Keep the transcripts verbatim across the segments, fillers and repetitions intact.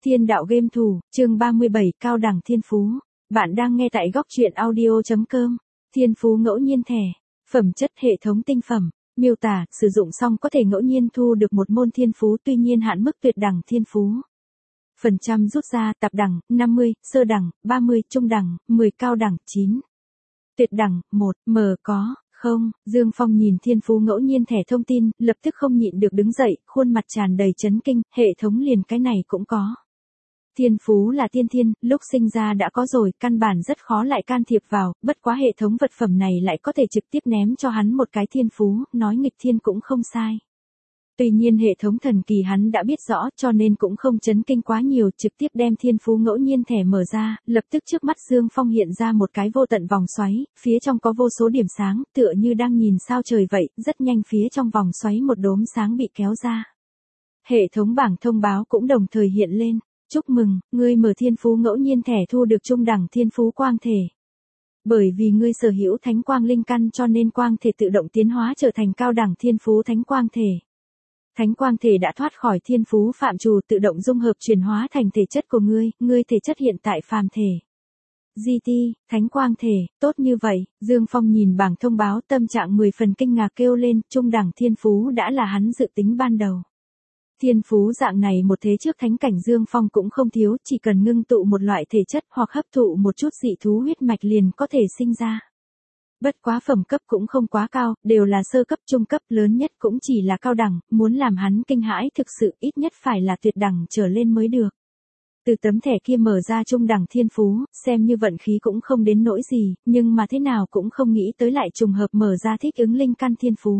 Thiên đạo game thủ, chương ba mươi bảy, cao đẳng thiên phú. Bạn đang nghe tại góc truyện audio chấm com. Thiên phú ngẫu nhiên thẻ. Phẩm chất hệ thống tinh phẩm. Miêu tả, sử dụng xong có thể ngẫu nhiên thu được một môn thiên phú, tuy nhiên hạn mức tuyệt đẳng thiên phú. Phần trăm rút ra, tạp đẳng, năm mươi, sơ đẳng, ba mươi, trung đẳng, mười, cao đẳng, chín. Tuyệt đẳng, một, M có. Không, Dương Phong nhìn thiên phú ngẫu nhiên thẻ thông tin, lập tức không nhịn được đứng dậy, khuôn mặt tràn đầy chấn kinh, hệ thống liền cái này cũng có. Thiên phú là tiên thiên, lúc sinh ra đã có rồi, căn bản rất khó lại can thiệp vào, bất quá hệ thống vật phẩm này lại có thể trực tiếp ném cho hắn một cái thiên phú, nói nghịch thiên cũng không sai. Tuy nhiên hệ thống thần kỳ hắn đã biết rõ, cho nên cũng không chấn kinh quá nhiều, trực tiếp đem thiên phú ngẫu nhiên thẻ mở ra, lập tức trước mắt Dương Phong hiện ra một cái vô tận vòng xoáy, phía trong có vô số điểm sáng, tựa như đang nhìn sao trời vậy, rất nhanh phía trong vòng xoáy một đốm sáng bị kéo ra. Hệ thống bảng thông báo cũng đồng thời hiện lên, chúc mừng, ngươi mở thiên phú ngẫu nhiên thẻ thu được trung đẳng thiên phú quang thể. Bởi vì ngươi sở hữu thánh quang linh căn cho nên quang thể tự động tiến hóa trở thành cao đẳng thiên phú thánh quang thể. Thánh quang thể đã thoát khỏi thiên phú phạm trù, tự động dung hợp chuyển hóa thành thể chất của ngươi, ngươi thể chất hiện tại phàm thể. giê tê, thánh quang thể, tốt như vậy, Dương Phong nhìn bảng thông báo tâm trạng mười phần kinh ngạc kêu lên, trung đẳng thiên phú đã là hắn dự tính ban đầu. Thiên phú dạng này một thế trước thánh cảnh Dương Phong cũng không thiếu, chỉ cần ngưng tụ một loại thể chất hoặc hấp thụ một chút dị thú huyết mạch liền có thể sinh ra. Bất quá phẩm cấp cũng không quá cao, đều là sơ cấp trung cấp, lớn nhất cũng chỉ là cao đẳng, muốn làm hắn kinh hãi thực sự ít nhất phải là tuyệt đẳng trở lên mới được. Từ tấm thẻ kia mở ra trung đẳng thiên phú, xem như vận khí cũng không đến nỗi gì, nhưng mà thế nào cũng không nghĩ tới lại trùng hợp mở ra thích ứng linh căn thiên phú.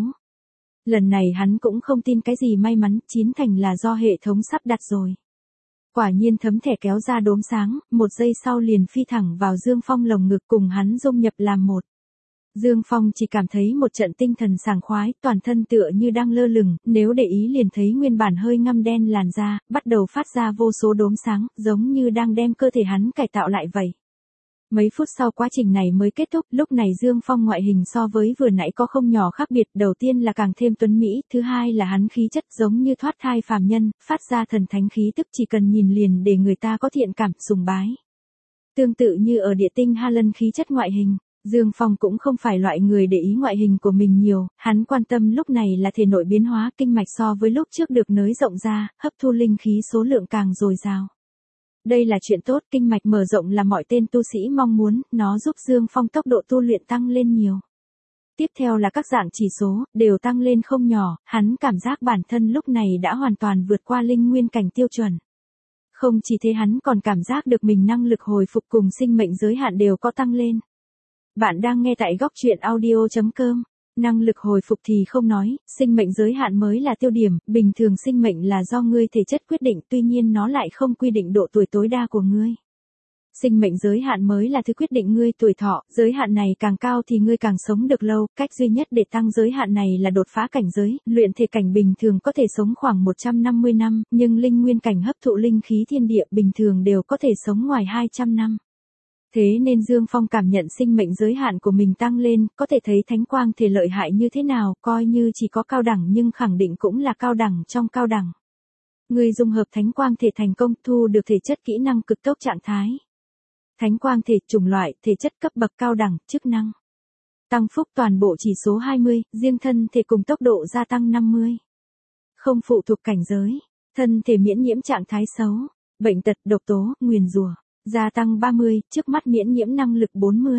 Lần này hắn cũng không tin cái gì may mắn, chín thành là do hệ thống sắp đặt rồi. Quả nhiên tấm thẻ kéo ra đốm sáng, một giây sau liền phi thẳng vào Dương Phong lồng ngực cùng hắn dung nhập làm một. Dương Phong chỉ cảm thấy một trận tinh thần sảng khoái, toàn thân tựa như đang lơ lửng, nếu để ý liền thấy nguyên bản hơi ngăm đen làn da, bắt đầu phát ra vô số đốm sáng, giống như đang đem cơ thể hắn cải tạo lại vậy. Mấy phút sau quá trình này mới kết thúc, lúc này Dương Phong ngoại hình so với vừa nãy có không nhỏ khác biệt, đầu tiên là càng thêm tuấn mỹ, thứ hai là hắn khí chất giống như thoát thai phàm nhân, phát ra thần thánh khí tức chỉ cần nhìn liền để người ta có thiện cảm, sùng bái. Tương tự như ở địa tinh Ha Lân khí chất ngoại hình. Dương Phong cũng không phải loại người để ý ngoại hình của mình nhiều, hắn quan tâm lúc này là thể nội biến hóa, kinh mạch so với lúc trước được nới rộng ra, hấp thu linh khí số lượng càng dồi dào. Đây là chuyện tốt, kinh mạch mở rộng là mọi tên tu sĩ mong muốn, nó giúp Dương Phong tốc độ tu luyện tăng lên nhiều. Tiếp theo là các dạng chỉ số, đều tăng lên không nhỏ, hắn cảm giác bản thân lúc này đã hoàn toàn vượt qua linh nguyên cảnh tiêu chuẩn. Không chỉ thế hắn còn cảm giác được mình năng lực hồi phục cùng sinh mệnh giới hạn đều có tăng lên. Bạn đang nghe tại góc truyện audio chấm com. Năng lực hồi phục thì không nói, sinh mệnh giới hạn mới là tiêu điểm, bình thường sinh mệnh là do ngươi thể chất quyết định, tuy nhiên nó lại không quy định độ tuổi tối đa của ngươi. Sinh mệnh giới hạn mới là thứ quyết định ngươi tuổi thọ, giới hạn này càng cao thì ngươi càng sống được lâu, cách duy nhất để tăng giới hạn này là đột phá cảnh giới, luyện thể cảnh bình thường có thể sống khoảng một trăm năm mươi năm, nhưng linh nguyên cảnh hấp thụ linh khí thiên địa bình thường đều có thể sống ngoài hai trăm năm. Thế nên Dương Phong cảm nhận sinh mệnh giới hạn của mình tăng lên, có thể thấy thánh quang thể lợi hại như thế nào, coi như chỉ có cao đẳng nhưng khẳng định cũng là cao đẳng trong cao đẳng. Người dung hợp thánh quang thể thành công, thu được thể chất kỹ năng cực tốc trạng thái. Thánh quang thể chủng loại, thể chất cấp bậc cao đẳng, chức năng. Tăng phúc toàn bộ chỉ số hai mươi, riêng thân thể cùng tốc độ gia tăng năm mươi. Không phụ thuộc cảnh giới, thân thể miễn nhiễm trạng thái xấu, bệnh tật, độc tố, nguyền rủa. Gia tăng ba mươi, trước mắt miễn nhiễm năng lực bốn mươi.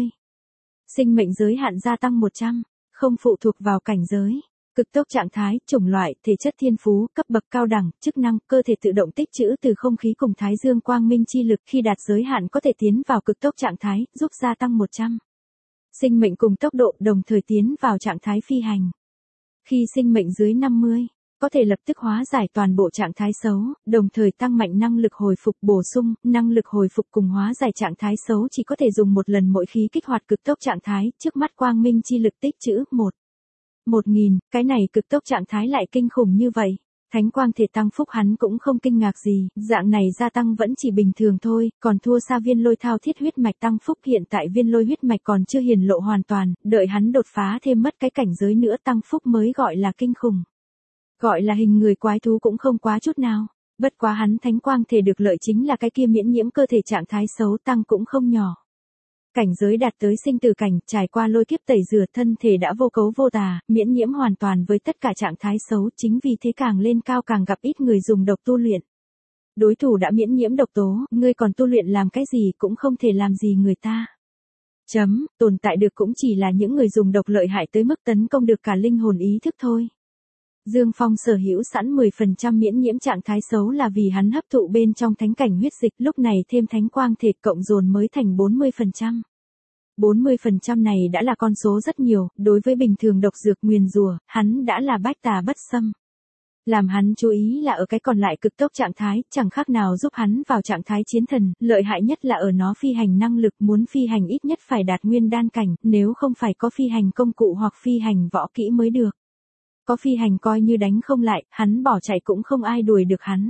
Sinh mệnh giới hạn gia tăng một trăm, không phụ thuộc vào cảnh giới. Cực tốc trạng thái, chủng loại, thể chất thiên phú, cấp bậc cao đẳng, chức năng, cơ thể tự động tích trữ từ không khí cùng thái dương quang minh chi lực, khi đạt giới hạn có thể tiến vào cực tốc trạng thái, giúp gia tăng một trăm. Sinh mệnh cùng tốc độ đồng thời tiến vào trạng thái phi hành. Khi sinh mệnh dưới năm mươi, có thể lập tức hóa giải toàn bộ trạng thái xấu, đồng thời tăng mạnh năng lực hồi phục, bổ sung, năng lực hồi phục cùng hóa giải trạng thái xấu chỉ có thể dùng một lần mỗi khi kích hoạt cực tốc trạng thái, trước mắt quang minh chi lực tích trữ một. một nghìn, cái này cực tốc trạng thái lại kinh khủng như vậy. Thánh quang thể tăng phúc hắn cũng không kinh ngạc gì, dạng này gia tăng vẫn chỉ bình thường thôi, còn thua xa viên lôi thao thiết huyết mạch tăng phúc, hiện tại viên lôi huyết mạch còn chưa hiển lộ hoàn toàn, đợi hắn đột phá thêm mất cái cảnh giới nữa tăng phúc mới gọi là kinh khủng. Gọi là hình người quái thú cũng không quá chút nào. Bất quá hắn thánh quang thể được lợi chính là cái kia miễn nhiễm cơ thể trạng thái xấu tăng cũng không nhỏ. Cảnh giới đạt tới sinh tử cảnh, trải qua lôi kiếp tẩy rửa thân thể đã vô cấu vô tà, miễn nhiễm hoàn toàn với tất cả trạng thái xấu, chính vì thế càng lên cao càng gặp ít người dùng độc tu luyện. Đối thủ đã miễn nhiễm độc tố, ngươi còn tu luyện làm cái gì cũng không thể làm gì người ta. Chấm, tồn tại được cũng chỉ là những người dùng độc lợi hại tới mức tấn công được cả linh hồn ý thức thôi. Dương Phong sở hữu sẵn mười phần trăm miễn nhiễm trạng thái xấu là vì hắn hấp thụ bên trong thánh cảnh huyết dịch, lúc này thêm thánh quang thể cộng dồn mới thành bốn mươi phần trăm. bốn mươi phần trăm này đã là con số rất nhiều, đối với bình thường độc dược nguyền rủa, hắn đã là bách tà bất xâm. Làm hắn chú ý là ở cái còn lại cực tốc trạng thái, chẳng khác nào giúp hắn vào trạng thái chiến thần, lợi hại nhất là ở nó phi hành năng lực, muốn phi hành ít nhất phải đạt nguyên đan cảnh, nếu không phải có phi hành công cụ hoặc phi hành võ kỹ mới được. Có phi hành coi như đánh không lại, hắn bỏ chạy cũng không ai đuổi được hắn.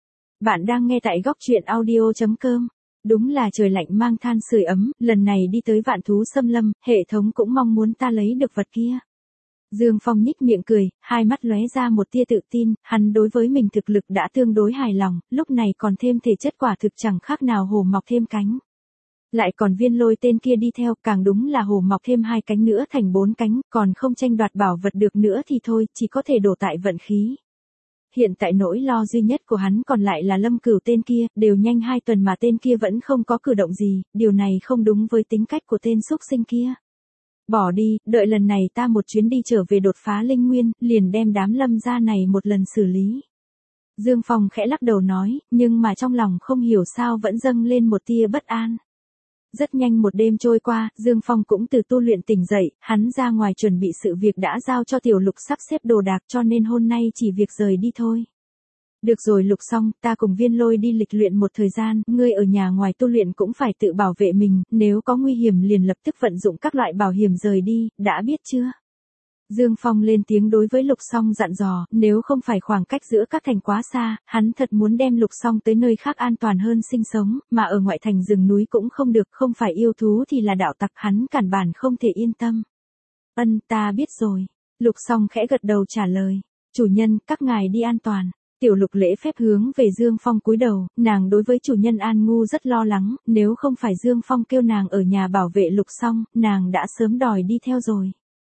Bạn đang nghe tại góc truyện audio chấm com. Đúng là trời lạnh mang than sưởi ấm, lần này đi tới vạn thú xâm lâm, hệ thống cũng mong muốn ta lấy được vật kia. Dương Phong nhích miệng cười, hai mắt lóe ra một tia tự tin, hắn đối với mình thực lực đã tương đối hài lòng, lúc này còn thêm thể chất quả thực chẳng khác nào hổ mọc thêm cánh. Lại còn Viên Lôi tên kia đi theo, càng đúng là hổ mọc thêm hai cánh nữa thành bốn cánh, còn không tranh đoạt bảo vật được nữa thì thôi, chỉ có thể đổ tại vận khí. Hiện tại nỗi lo duy nhất của hắn còn lại là Lâm Cửu tên kia, đều nhanh hai tuần mà tên kia vẫn không có cử động gì, điều này không đúng với tính cách của tên xúc sinh kia. Bỏ đi, đợi lần này ta một chuyến đi trở về đột phá linh nguyên, liền đem đám Lâm gia này một lần xử lý. Dương Phong khẽ lắc đầu nói, nhưng mà trong lòng không hiểu sao vẫn dâng lên một tia bất an. Rất nhanh một đêm trôi qua, Dương Phong cũng từ tu luyện tỉnh dậy, hắn ra ngoài chuẩn bị sự việc đã giao cho Tiểu Lục sắp xếp đồ đạc cho nên hôm nay chỉ việc rời đi thôi. Được rồi Lục xong, ta cùng Viên Lôi đi lịch luyện một thời gian, ngươi ở nhà ngoài tu luyện cũng phải tự bảo vệ mình, nếu có nguy hiểm liền lập tức vận dụng các loại bảo hiểm rời đi, đã biết chưa? Dương Phong lên tiếng đối với Lục Song dặn dò, nếu không phải khoảng cách giữa các thành quá xa, hắn thật muốn đem Lục Song tới nơi khác an toàn hơn sinh sống, mà ở ngoại thành rừng núi cũng không được, không phải yêu thú thì là đạo tặc, hắn cản bản không thể yên tâm. Ân, ta biết rồi. Lục Song khẽ gật đầu trả lời. Chủ nhân, các ngài đi an toàn. Tiểu Lục lễ phép hướng về Dương Phong cúi đầu, nàng đối với chủ nhân An Ngu rất lo lắng, nếu không phải Dương Phong kêu nàng ở nhà bảo vệ Lục Song, nàng đã sớm đòi đi theo rồi.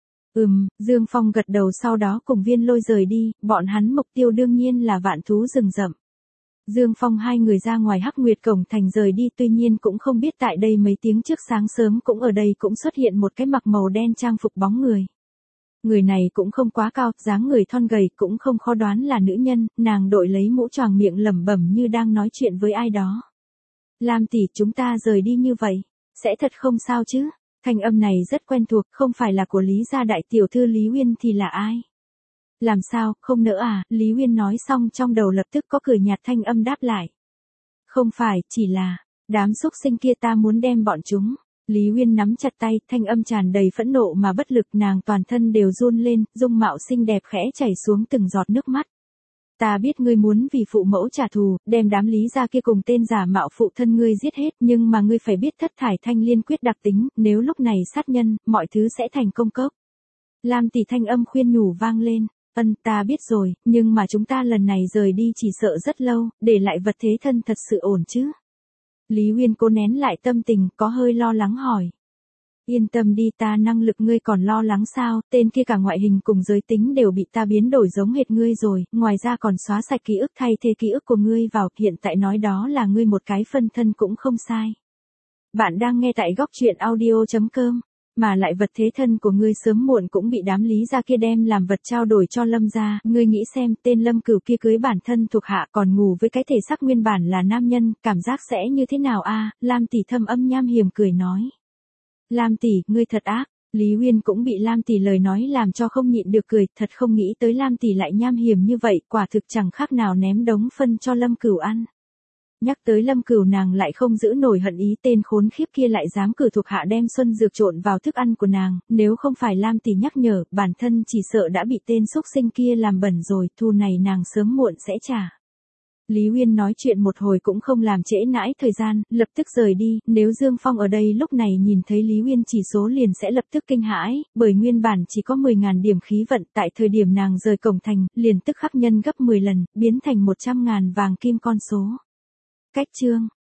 Ừm, Dương Phong gật đầu sau đó cùng Viên Lôi rời đi, bọn hắn mục tiêu đương nhiên là vạn thú rừng rậm. Dương Phong hai người ra ngoài Hắc Nguyệt cổng thành rời đi, tuy nhiên cũng không biết tại đây mấy tiếng trước sáng sớm cũng ở đây cũng xuất hiện một cái mặc màu đen trang phục bóng người. Người này cũng không quá cao, dáng người thon gầy, cũng không khó đoán là nữ nhân, nàng đội lấy mũ choàng miệng lẩm bẩm như đang nói chuyện với ai đó. Lam tỷ, chúng ta rời đi như vậy, sẽ thật không sao chứ? Thanh âm này rất quen thuộc, không phải là của Lý gia đại tiểu thư Lý Uyên thì là ai? Làm sao, không nỡ à? Lý Uyên nói xong trong đầu lập tức có cười nhạt thanh âm đáp lại. Không phải, chỉ là, đám xúc sinh kia ta muốn đem bọn chúng. Lý Uyên nắm chặt tay, thanh âm tràn đầy phẫn nộ mà bất lực, nàng toàn thân đều run lên, dung mạo xinh đẹp khẽ chảy xuống từng giọt nước mắt. Ta biết ngươi muốn vì phụ mẫu trả thù, đem đám Lý gia kia cùng tên giả mạo phụ thân ngươi giết hết, nhưng mà ngươi phải biết thất thải thanh liên quyết đặc tính, nếu lúc này sát nhân, mọi thứ sẽ thành công cốc. Lam tỷ thanh âm khuyên nhủ vang lên, ân ta biết rồi, nhưng mà chúng ta lần này rời đi chỉ sợ rất lâu, để lại vật thế thân thật sự ổn chứ. Lý Uyên cố nén lại tâm tình, có hơi lo lắng hỏi. Yên tâm đi, ta năng lực ngươi còn lo lắng sao, tên kia cả ngoại hình cùng giới tính đều bị ta biến đổi giống hệt ngươi rồi, ngoài ra còn xóa sạch ký ức thay thế ký ức của ngươi vào, hiện tại nói đó là ngươi một cái phân thân cũng không sai. Bạn đang nghe tại góc truyện audio chấm com, mà lại vật thế thân của ngươi sớm muộn cũng bị đám Lý gia kia đem làm vật trao đổi cho Lâm gia, ngươi nghĩ xem, tên Lâm Cửu kia cưới bản thân thuộc hạ còn ngủ với cái thể xác nguyên bản là nam nhân, cảm giác sẽ như thế nào a? Lam tỷ thâm âm nham hiểm cười nói. Lam tỷ, ngươi thật ác. Lý Uyên cũng bị Lam tỷ lời nói làm cho không nhịn được cười, thật không nghĩ tới Lam tỷ lại nham hiểm như vậy, quả thực chẳng khác nào ném đống phân cho Lâm Cửu ăn. Nhắc tới Lâm Cửu nàng lại không giữ nổi hận ý, tên khốn khiếp kia lại dám cử thuộc hạ đem xuân dược trộn vào thức ăn của nàng, nếu không phải Lam tỷ nhắc nhở, bản thân chỉ sợ đã bị tên xúc sinh kia làm bẩn rồi, thù này nàng sớm muộn sẽ trả. Lý Uyên nói chuyện một hồi cũng không làm trễ nãi thời gian, lập tức rời đi, nếu Dương Phong ở đây lúc này nhìn thấy Lý Uyên chỉ số liền sẽ lập tức kinh hãi, bởi nguyên bản chỉ có mười ngàn điểm khí vận, tại thời điểm nàng rời cổng thành, liền tức khắc nhân gấp mười lần, biến thành một trăm ngàn vàng kim con số. Cách chương